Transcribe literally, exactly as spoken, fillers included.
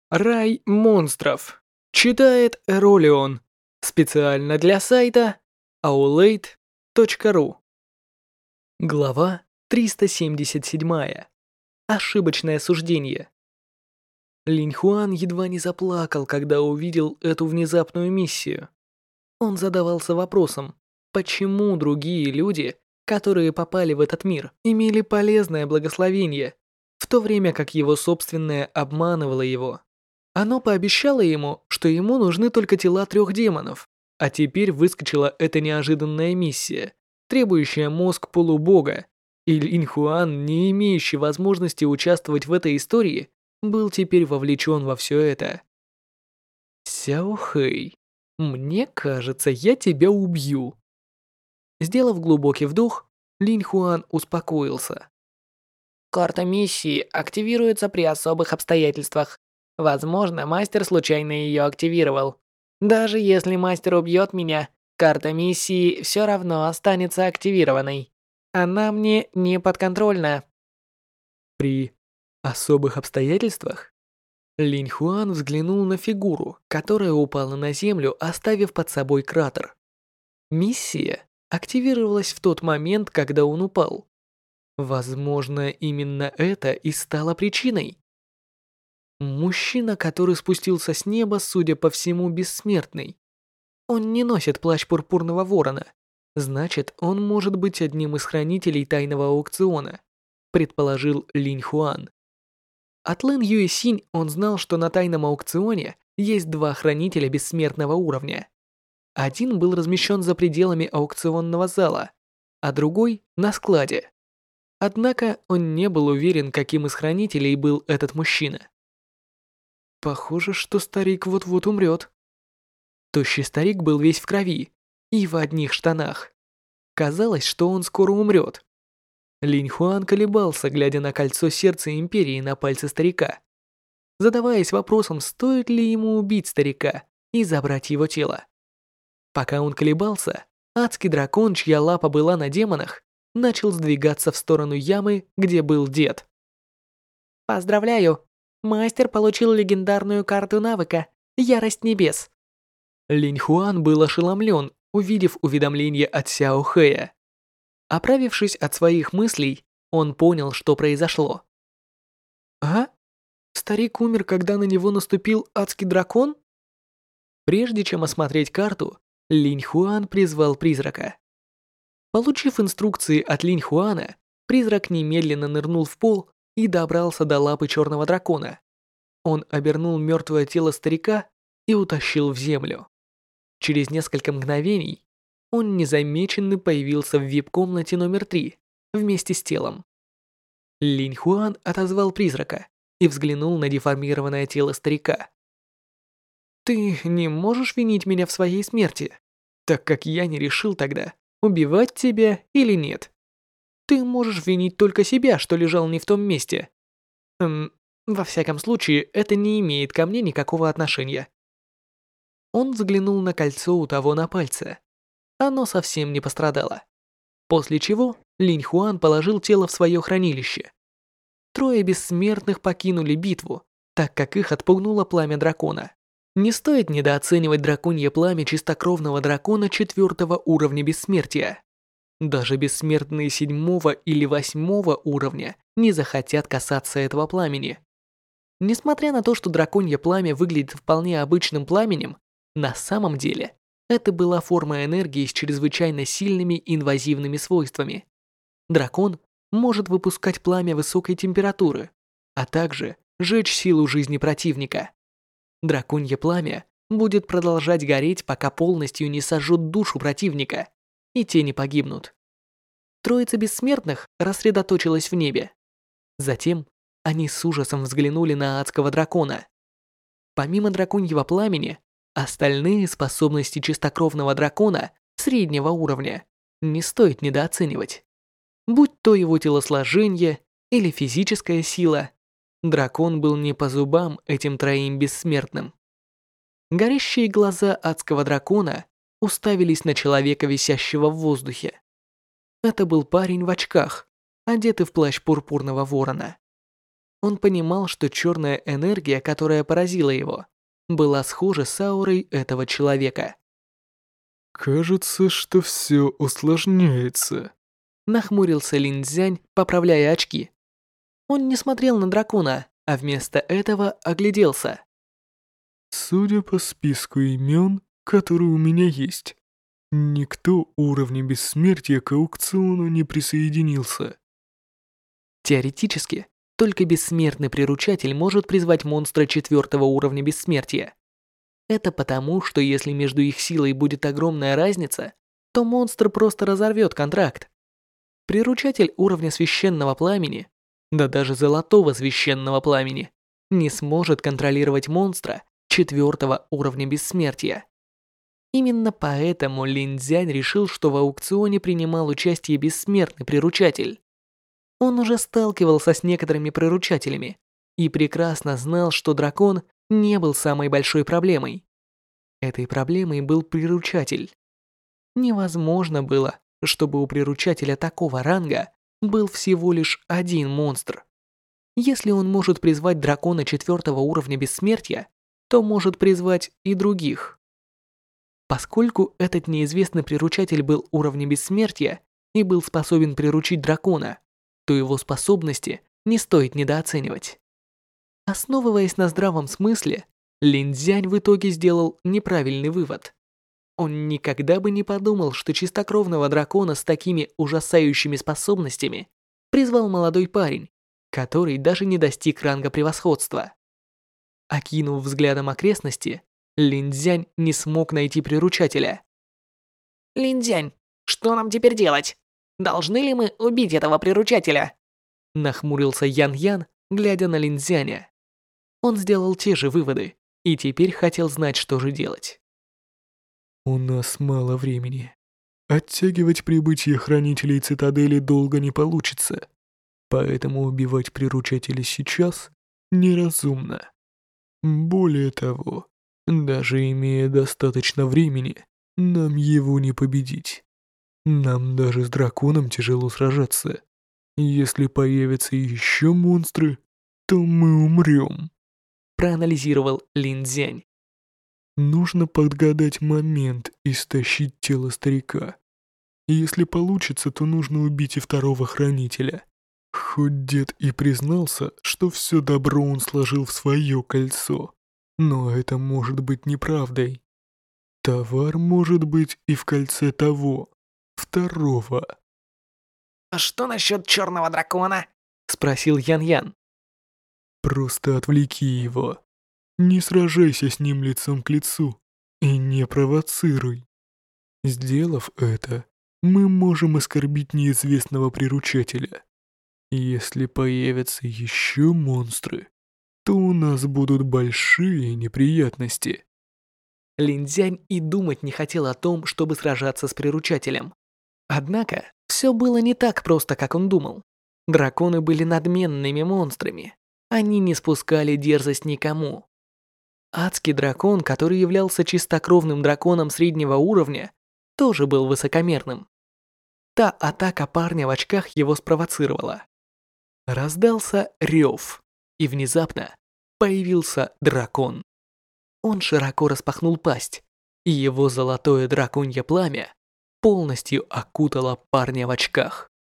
Рай монстров. Читает Эролион. Специально для сайта аулейт точка ру. Глава триста семьдесят семь. Ошибочное суждение. Линь Хуан едва не заплакал, когда увидел эту внезапную миссию. Он задавался вопросом, почему другие люди, которые попали в этот мир, имели полезное благословение, в то время как его собственное обманывало его. Оно пообещало ему, что ему нужны только тела трех демонов, а теперь выскочила эта неожиданная миссия, требующая мозг полубога, и Линь Хуан, не имеющий возможности участвовать в этой истории, был теперь вовлечен во все это. «Сяо Хэй, мне кажется, я тебя убью». Сделав глубокий вдох, Линь Хуан успокоился. Карта миссии активируется при особых обстоятельствах. Возможно, мастер случайно ее активировал. Даже если мастер убьет меня, карта миссии все равно останется активированной. Она мне не подконтрольна. При особых обстоятельствах? Линь Хуан взглянул на фигуру, которая упала на землю, оставив под собой кратер. Миссия активировалась в тот момент, когда он упал. Возможно, именно это и стало причиной. Мужчина, который спустился с неба, судя по всему, бессмертный. Он не носит плащ пурпурного ворона. Значит, он может быть одним из хранителей тайного аукциона, предположил Линь Хуан. От Лэн Юэсинь он знал, что на тайном аукционе есть два хранителя бессмертного уровня. Один был размещен за пределами аукционного зала, а другой на складе. Однако он не был уверен, каким из хранителей был этот мужчина. Похоже, что старик вот-вот умрет. Тощий старик был весь в крови и в одних штанах. Казалось, что он скоро умрет. Линь Хуан колебался, глядя на кольцо сердца Империи на пальце старика, задаваясь вопросом, стоит ли ему убить старика и забрать его тело. Пока он колебался, адский дракон, чья лапа была на демонах, начал сдвигаться в сторону ямы, где был дед. Поздравляю! Мастер получил легендарную карту навыка «Ярость небес». Линь Хуан был ошеломлен, увидев уведомление от Сяо Хэя. Оправившись от своих мыслей, он понял, что произошло. «А? Старик умер, когда на него наступил адский дракон?» Прежде чем осмотреть карту, Линь Хуан призвал призрака. Получив инструкции от Линь Хуана, призрак немедленно нырнул в пол и добрался до лапы черного дракона. Он обернул мертвое тело старика и утащил в землю. Через несколько мгновений он незамеченный появился в вип-комнате номер три вместе с телом. Линь Хуан отозвал призрака и взглянул на деформированное тело старика. «Ты не можешь винить меня в своей смерти, так как я не решил тогда, убивать тебя или нет. Ты можешь винить только себя, что лежал не в том месте. Эм, во всяком случае, это не имеет ко мне никакого отношения». Он взглянул на кольцо у того на пальце. Оно совсем не пострадало. После чего Линь Хуан положил тело в свое хранилище. Трое бессмертных покинули битву, так как их отпугнуло пламя дракона. Не стоит недооценивать драконье пламя чистокровного дракона четвертого уровня бессмертия. Даже бессмертные седьмого или восьмого уровня не захотят касаться этого пламени. Несмотря на то, что драконье пламя выглядит вполне обычным пламенем, на самом деле это была форма энергии с чрезвычайно сильными инвазивными свойствами. Дракон может выпускать пламя высокой температуры, а также жечь силу жизни противника. Драконье пламя будет продолжать гореть, пока полностью не сожжет душу противника, и те не погибнут. Троица бессмертных рассредоточилась в небе. Затем они с ужасом взглянули на адского дракона. Помимо драконьего пламени, остальные способности чистокровного дракона среднего уровня не стоит недооценивать. Будь то его телосложение или физическая сила, дракон был не по зубам этим троим бессмертным. Горящие глаза адского дракона уставились на человека, висящего в воздухе. Это был парень в очках, одетый в плащ пурпурного ворона. Он понимал, что черная энергия, которая поразила его, была схожа с аурой этого человека. «Кажется, что все усложняется», — нахмурился Лин Цзянь, поправляя очки. Он не смотрел на дракона, а вместо этого огляделся. «Судя по списку имен, которые у меня есть, никто уровня бессмертия к аукциону не присоединился». Теоретически, только бессмертный приручатель может призвать монстра четвертого уровня бессмертия. Это потому, что если между их силой будет огромная разница, то монстр просто разорвет контракт. Приручатель уровня священного пламени, да даже золотого священного пламени, не сможет контролировать монстра четвертого уровня бессмертия. Именно поэтому Лин Цзянь решил, что в аукционе принимал участие бессмертный приручатель. Он уже сталкивался с некоторыми приручателями и прекрасно знал, что дракон не был самой большой проблемой. Этой проблемой был приручатель. Невозможно было, чтобы у приручателя такого ранга был всего лишь один монстр. Если он может призвать дракона четвертого уровня бессмертия, то может призвать и других. Поскольку этот неизвестный приручатель был уровня бессмертия и был способен приручить дракона, то его способности не стоит недооценивать. Основываясь на здравом смысле, Лин Цзянь в итоге сделал неправильный вывод. Он никогда бы не подумал, что чистокровного дракона с такими ужасающими способностями призвал молодой парень, который даже не достиг ранга превосходства. Окинув взглядом окрестности, Лин Цзянь не смог найти приручателя. Лин Цзянь, что нам теперь делать? Должны ли мы убить этого приручателя? Нахмурился Ян Ян, глядя на Лин Цзяня. Он сделал те же выводы и теперь хотел знать, что же делать. «У нас мало времени. Оттягивать прибытие хранителей цитадели долго не получится, поэтому убивать приручателя сейчас неразумно. Более того, даже имея достаточно времени, нам его не победить. Нам даже с драконом тяжело сражаться. Если появятся еще монстры, то мы умрем», — проанализировал Лин Цзянь. «Нужно подгадать момент и стащить тело старика. Если получится, то нужно убить и второго хранителя. Хоть дед и признался, что все добро он сложил в свое кольцо, но это может быть неправдой. Товар может быть и в кольце того, второго». А что насчет черного дракона? Спросил Ян Ян. «Просто отвлеки его. Не сражайся с ним лицом к лицу и не провоцируй. Сделав это, мы можем оскорбить неизвестного приручателя. Если появятся еще монстры, то у нас будут большие неприятности». Лин Цзянь и думать не хотел о том, чтобы сражаться с приручателем. Однако, все было не так просто, как он думал. Драконы были надменными монстрами. Они не спускали дерзость никому. Адский дракон, который являлся чистокровным драконом среднего уровня, тоже был высокомерным. Та атака парня в очках его спровоцировала. Раздался рев, и внезапно появился дракон. Он широко распахнул пасть, и его золотое драконье пламя полностью окутало парня в очках.